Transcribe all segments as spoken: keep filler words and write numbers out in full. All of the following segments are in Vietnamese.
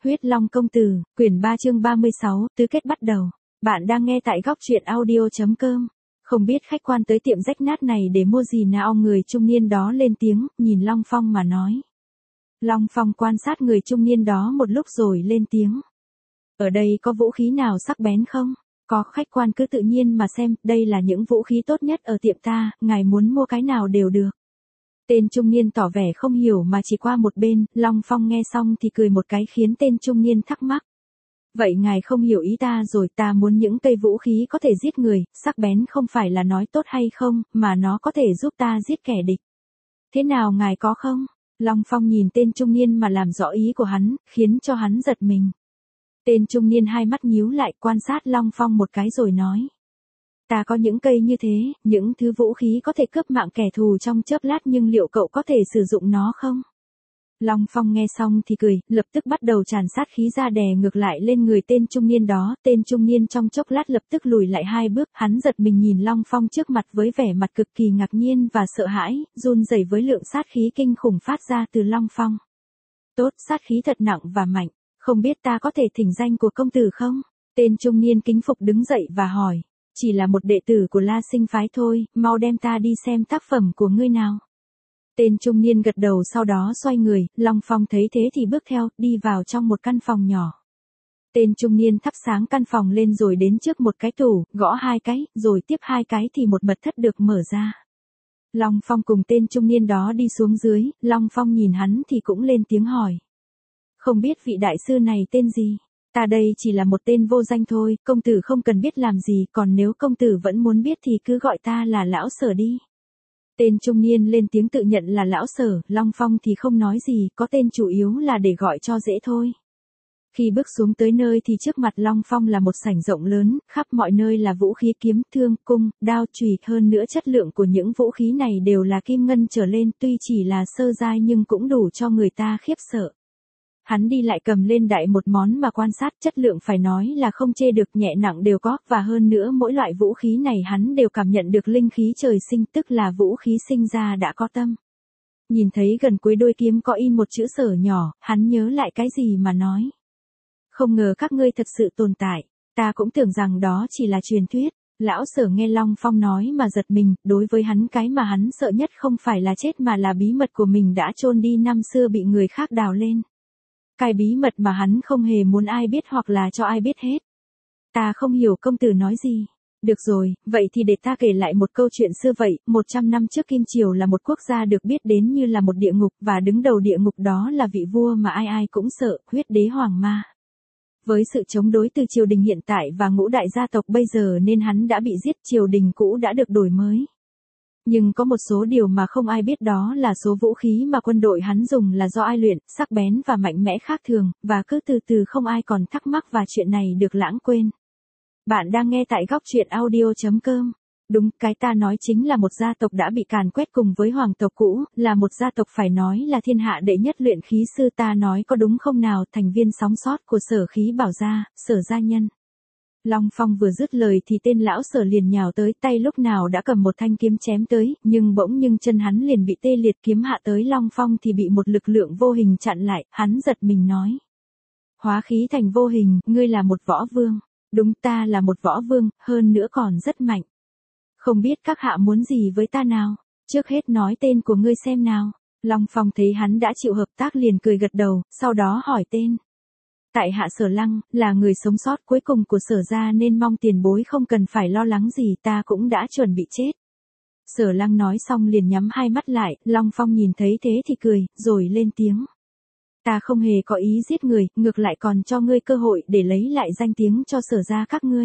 Huyết Long công tử, quyển ba chương ba mươi sáu, tứ kết bắt đầu. Bạn đang nghe tại góc truyện audio chấm com. Không biết khách quan tới tiệm rách nát này để mua gì nào, người trung niên đó lên tiếng, nhìn Long Phong mà nói. Long Phong quan sát người trung niên đó một lúc rồi lên tiếng. Ở đây có vũ khí nào sắc bén không? Có, khách quan cứ tự nhiên mà xem, đây là những vũ khí tốt nhất ở tiệm ta, ngài muốn mua cái nào đều được. Tên trung niên tỏ vẻ không hiểu mà chỉ qua một bên, Long Phong nghe xong thì cười một cái khiến tên trung niên thắc mắc. Vậy ngài không hiểu ý ta rồi, ta muốn những cây vũ khí có thể giết người, sắc bén không phải là nói tốt hay không, mà nó có thể giúp ta giết kẻ địch. Thế nào ngài có không? Long Phong nhìn tên trung niên mà làm rõ ý của hắn, khiến cho hắn giật mình. Tên trung niên hai mắt nhíu lại quan sát Long Phong một cái rồi nói. Ta có những cây như thế, những thứ vũ khí có thể cướp mạng kẻ thù trong chớp lát, nhưng liệu cậu có thể sử dụng nó không? Long Phong nghe xong thì cười, lập tức bắt đầu tràn sát khí ra đè ngược lại lên người tên trung niên đó. Tên trung niên trong chốc lát lập tức lùi lại hai bước, hắn giật mình nhìn Long Phong trước mặt với vẻ mặt cực kỳ ngạc nhiên và sợ hãi, run rẩy với lượng sát khí kinh khủng phát ra từ Long Phong. Tốt, sát khí thật nặng và mạnh, không biết ta có thể thỉnh danh của công tử không? Tên trung niên kính phục đứng dậy và hỏi. Chỉ là một đệ tử của La Sinh phái thôi, mau đem ta đi xem tác phẩm của ngươi nào. Tên trung niên gật đầu, sau đó xoay người, Long Phong thấy thế thì bước theo, đi vào trong một căn phòng nhỏ. Tên trung niên thắp sáng căn phòng lên rồi đến trước một cái tủ, gõ hai cái, rồi tiếp hai cái thì một mật thất được mở ra. Long Phong cùng tên trung niên đó đi xuống dưới, Long Phong nhìn hắn thì cũng lên tiếng hỏi. Không biết vị đại sư này tên gì? Ta đây chỉ là một tên vô danh thôi, công tử không cần biết làm gì, còn nếu công tử vẫn muốn biết thì cứ gọi ta là lão Sở đi. Tên trung niên lên tiếng tự nhận là lão Sở, Long Phong thì không nói gì, có tên chủ yếu là để gọi cho dễ thôi. Khi bước xuống tới nơi thì trước mặt Long Phong là một sảnh rộng lớn, khắp mọi nơi là vũ khí kiếm, thương, cung, đao, chùy, hơn nữa chất lượng của những vũ khí này đều là kim ngân trở lên, tuy chỉ là sơ giai nhưng cũng đủ cho người ta khiếp sợ. Hắn đi lại cầm lên đại một món mà quan sát, chất lượng phải nói là không chê được, nhẹ nặng đều có, và hơn nữa mỗi loại vũ khí này hắn đều cảm nhận được linh khí trời sinh, tức là vũ khí sinh ra đã có tâm. Nhìn thấy gần cuối đôi kiếm có in một chữ Sở nhỏ, hắn nhớ lại cái gì mà nói. Không ngờ các ngươi thật sự tồn tại, ta cũng tưởng rằng đó chỉ là truyền thuyết. Lão Sở nghe Long Phong nói mà giật mình, đối với hắn cái mà hắn sợ nhất không phải là chết mà là bí mật của mình đã chôn đi năm xưa bị người khác đào lên. Cái bí mật mà hắn không hề muốn ai biết hoặc là cho ai biết hết. Ta không hiểu công tử nói gì. Được rồi, vậy thì để ta kể lại một câu chuyện xưa vậy. Một trăm năm trước Kim Triều là một quốc gia được biết đến như là một địa ngục, và đứng đầu địa ngục đó là vị vua mà ai ai cũng sợ, Huyết Đế Hoàng Ma. Với sự chống đối từ triều đình hiện tại và ngũ đại gia tộc bây giờ nên hắn đã bị giết, triều đình cũ đã được đổi mới. Nhưng có một số điều mà không ai biết, đó là số vũ khí mà quân đội hắn dùng là do ai luyện, sắc bén và mạnh mẽ khác thường, và cứ từ từ không ai còn thắc mắc và chuyện này được lãng quên. Bạn đang nghe tại góc truyện audio chấm com. Đúng, cái ta nói chính là một gia tộc đã bị càn quét cùng với hoàng tộc cũ, là một gia tộc phải nói là thiên hạ đệ nhất luyện khí sư, ta nói có đúng không nào, thành viên sống sót của Sở Khí Bảo gia, Sở gia nhân. Long Phong vừa dứt lời thì tên lão Sở liền nhào tới, tay lúc nào đã cầm một thanh kiếm chém tới, nhưng bỗng nhưng chân hắn liền bị tê liệt, kiếm hạ tới Long Phong thì bị một lực lượng vô hình chặn lại, hắn giật mình nói. Hóa khí thành vô hình, ngươi là một võ vương. Đúng, ta là một võ vương, hơn nữa còn rất mạnh. Không biết các hạ muốn gì với ta nào? Trước hết nói tên của ngươi xem nào. Long Phong thấy hắn đã chịu hợp tác liền cười gật đầu, sau đó hỏi tên. Tại hạ Sở Lăng, là người sống sót cuối cùng của Sở gia nên mong tiền bối không cần phải lo lắng gì, ta cũng đã chuẩn bị chết. Sở Lăng nói xong liền nhắm hai mắt lại, Long Phong nhìn thấy thế thì cười, rồi lên tiếng. Ta không hề có ý giết người, ngược lại còn cho ngươi cơ hội để lấy lại danh tiếng cho Sở gia các ngươi.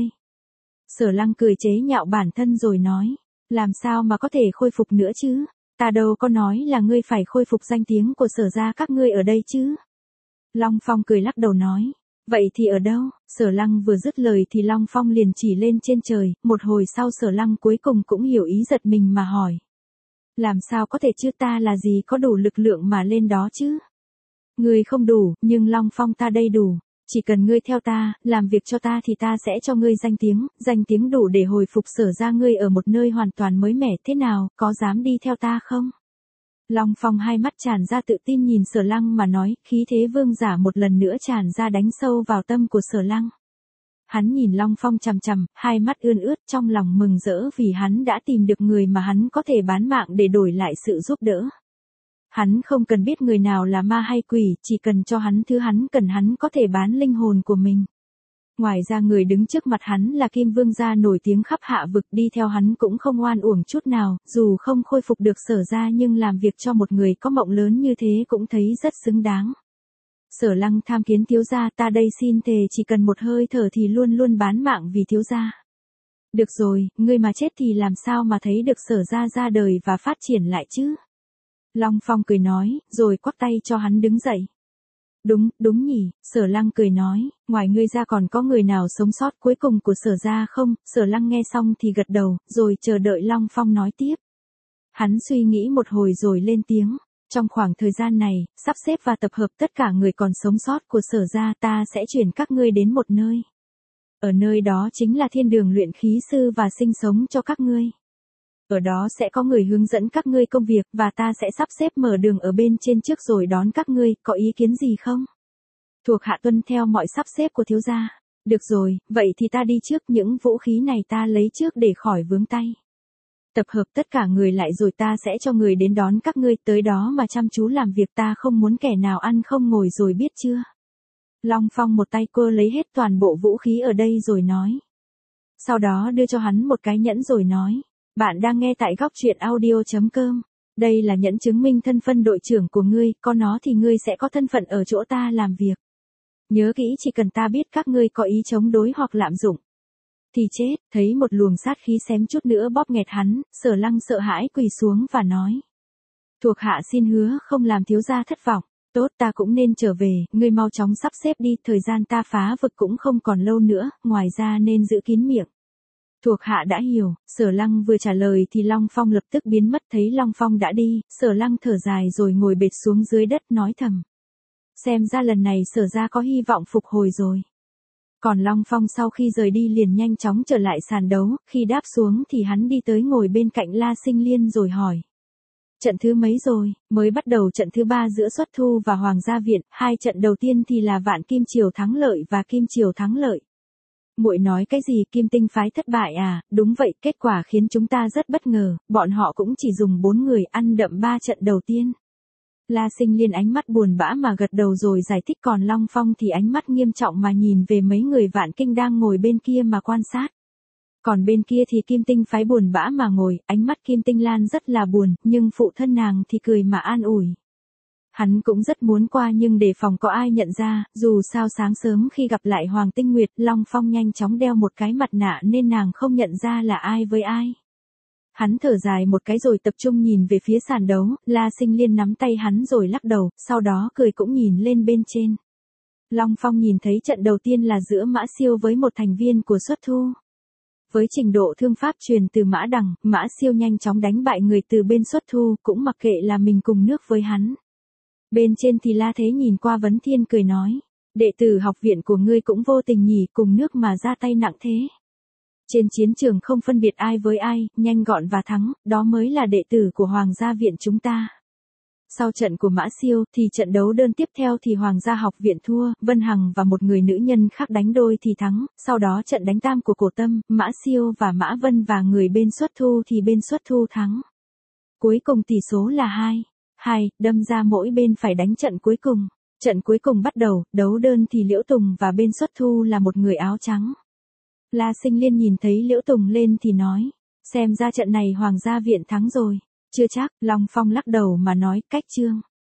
Sở Lăng cười chế nhạo bản thân rồi nói, làm sao mà có thể khôi phục nữa chứ? Ta đâu có nói là ngươi phải khôi phục danh tiếng của Sở gia các ngươi ở đây chứ? Long Phong cười lắc đầu nói, vậy thì ở đâu? Sở Lăng vừa dứt lời thì Long Phong liền chỉ lên trên trời, một hồi sau Sở Lăng cuối cùng cũng hiểu ý giật mình mà hỏi. Làm sao có thể chứ, ta là gì có đủ lực lượng mà lên đó chứ? Ngươi không đủ, nhưng Long Phong ta đây đủ. Chỉ cần ngươi theo ta, làm việc cho ta thì ta sẽ cho ngươi danh tiếng, danh tiếng đủ để hồi phục Sở gia ngươi ở một nơi hoàn toàn mới mẻ, thế nào, có dám đi theo ta không? Long Phong hai mắt tràn ra tự tin nhìn Sở Lăng mà nói, khí thế vương giả một lần nữa tràn ra đánh sâu vào tâm của Sở Lăng. Hắn nhìn Long Phong chằm chằm, hai mắt ươn ướt trong lòng mừng rỡ vì hắn đã tìm được người mà hắn có thể bán mạng để đổi lại sự giúp đỡ. Hắn không cần biết người nào là ma hay quỷ, chỉ cần cho hắn thứ hắn cần hắn có thể bán linh hồn của mình. Ngoài ra người đứng trước mặt hắn là Kim Vương gia nổi tiếng khắp hạ vực, đi theo hắn cũng không oan uổng chút nào, dù không khôi phục được Sở gia nhưng làm việc cho một người có mộng lớn như thế cũng thấy rất xứng đáng. Sở Lăng tham kiến thiếu gia, ta đây xin thề chỉ cần một hơi thở thì luôn luôn bán mạng vì thiếu gia. Được rồi, ngươi mà chết thì làm sao mà thấy được Sở gia ra đời và phát triển lại chứ? Long Phong cười nói, rồi quắc tay cho hắn đứng dậy. Đúng, đúng nhỉ, Sở Lăng cười nói, ngoài ngươi ra còn có người nào sống sót cuối cùng của Sở gia không? Sở Lăng nghe xong thì gật đầu, rồi chờ đợi Long Phong nói tiếp. Hắn suy nghĩ một hồi rồi lên tiếng. Trong khoảng thời gian này, sắp xếp và tập hợp tất cả người còn sống sót của Sở gia, ta sẽ chuyển các ngươi đến một nơi. Ở nơi đó chính là thiên đường luyện khí sư và sinh sống cho các ngươi. Ở đó sẽ có người hướng dẫn các ngươi công việc và ta sẽ sắp xếp mở đường ở bên trên trước rồi đón các ngươi, có ý kiến gì không? Thuộc hạ tuân theo mọi sắp xếp của thiếu gia. Được rồi, vậy thì ta đi trước, những vũ khí này ta lấy trước để khỏi vướng tay. Tập hợp tất cả người lại rồi ta sẽ cho người đến đón các ngươi, tới đó mà chăm chú làm việc, ta không muốn kẻ nào ăn không ngồi rồi biết chưa? Long Phong một tay cô lấy hết toàn bộ vũ khí ở đây rồi nói. Sau đó đưa cho hắn một cái nhẫn rồi nói. Bạn đang nghe tại góc truyện audio chấm com. Đây là nhẫn chứng minh thân phận đội trưởng của ngươi, có nó thì ngươi sẽ có thân phận ở chỗ ta làm việc. Nhớ kỹ, chỉ cần ta biết các ngươi có ý chống đối hoặc lạm dụng thì chết. Thấy một luồng sát khí xém chút nữa bóp nghẹt hắn, Sở Lăng sợ hãi quỳ xuống và nói. Thuộc hạ xin hứa không làm thiếu gia thất vọng. Tốt, ta cũng nên trở về, ngươi mau chóng sắp xếp đi, thời gian ta phá vực cũng không còn lâu nữa, ngoài ra nên giữ kín miệng. Thuộc hạ đã hiểu. Sở Lăng vừa trả lời thì Long Phong lập tức biến mất, thấy Long Phong đã đi, Sở Lăng thở dài rồi ngồi bệt xuống dưới đất nói thầm. Xem ra lần này Sở gia có hy vọng phục hồi rồi. Còn Long Phong sau khi rời đi liền nhanh chóng trở lại sàn đấu, khi đáp xuống thì hắn đi tới ngồi bên cạnh La Sinh Liên rồi hỏi. Trận thứ mấy rồi? Mới bắt đầu trận thứ ba giữa Xuất Thu và Hoàng gia viện, hai trận đầu tiên thì là Vạn Kim Triều thắng lợi và Kim Triều thắng lợi. Muội nói cái gì, Kim Tinh phái thất bại à? Đúng vậy, kết quả khiến chúng ta rất bất ngờ, bọn họ cũng chỉ dùng bốn người ăn đậm ba trận đầu tiên. La Sinh Liên ánh mắt buồn bã mà gật đầu rồi giải thích, còn Long Phong thì ánh mắt nghiêm trọng mà nhìn về mấy người Vạn Kinh đang ngồi bên kia mà quan sát. Còn bên kia thì Kim Tinh phái buồn bã mà ngồi, ánh mắt Kim Tinh Lan rất là buồn, nhưng phụ thân nàng thì cười mà an ủi. Hắn cũng rất muốn qua nhưng đề phòng có ai nhận ra, dù sao sáng sớm khi gặp lại Hoàng Tinh Nguyệt, Long Phong nhanh chóng đeo một cái mặt nạ nên nàng không nhận ra là ai với ai. Hắn thở dài một cái rồi tập trung nhìn về phía sàn đấu, La Sinh Liên nắm tay hắn rồi lắc đầu, sau đó cười cũng nhìn lên bên trên. Long Phong nhìn thấy trận đầu tiên là giữa Mã Siêu với một thành viên của Xuất Thu. Với trình độ thương pháp truyền từ Mã Đằng, Mã Siêu nhanh chóng đánh bại người từ bên Xuất Thu, cũng mặc kệ là mình cùng nước với hắn. Bên trên thì La Thế nhìn qua Vấn Thiên cười nói, đệ tử học viện của ngươi cũng vô tình nhỉ, cùng nước mà ra tay nặng thế. Trên chiến trường không phân biệt ai với ai, nhanh gọn và thắng, đó mới là đệ tử của Hoàng gia viện chúng ta. Sau trận của Mã Siêu thì trận đấu đơn tiếp theo thì Hoàng gia học viện thua, Vân Hằng và một người nữ nhân khác đánh đôi thì thắng, sau đó trận đánh tam của Cổ Tâm, Mã Siêu và Mã Vân và người bên Xuất Thu thì bên Xuất Thu thắng. Cuối cùng tỷ số là hai hai, đâm ra mỗi bên phải đánh trận cuối cùng. Trận cuối cùng bắt đầu, đấu đơn thì Liễu Tùng và bên Xuất Thu là một người áo trắng. La Sinh Liên nhìn thấy Liễu Tùng lên thì nói, xem ra trận này Hoàng gia viện thắng rồi. Chưa chắc, Long Phong lắc đầu mà nói, cách chương.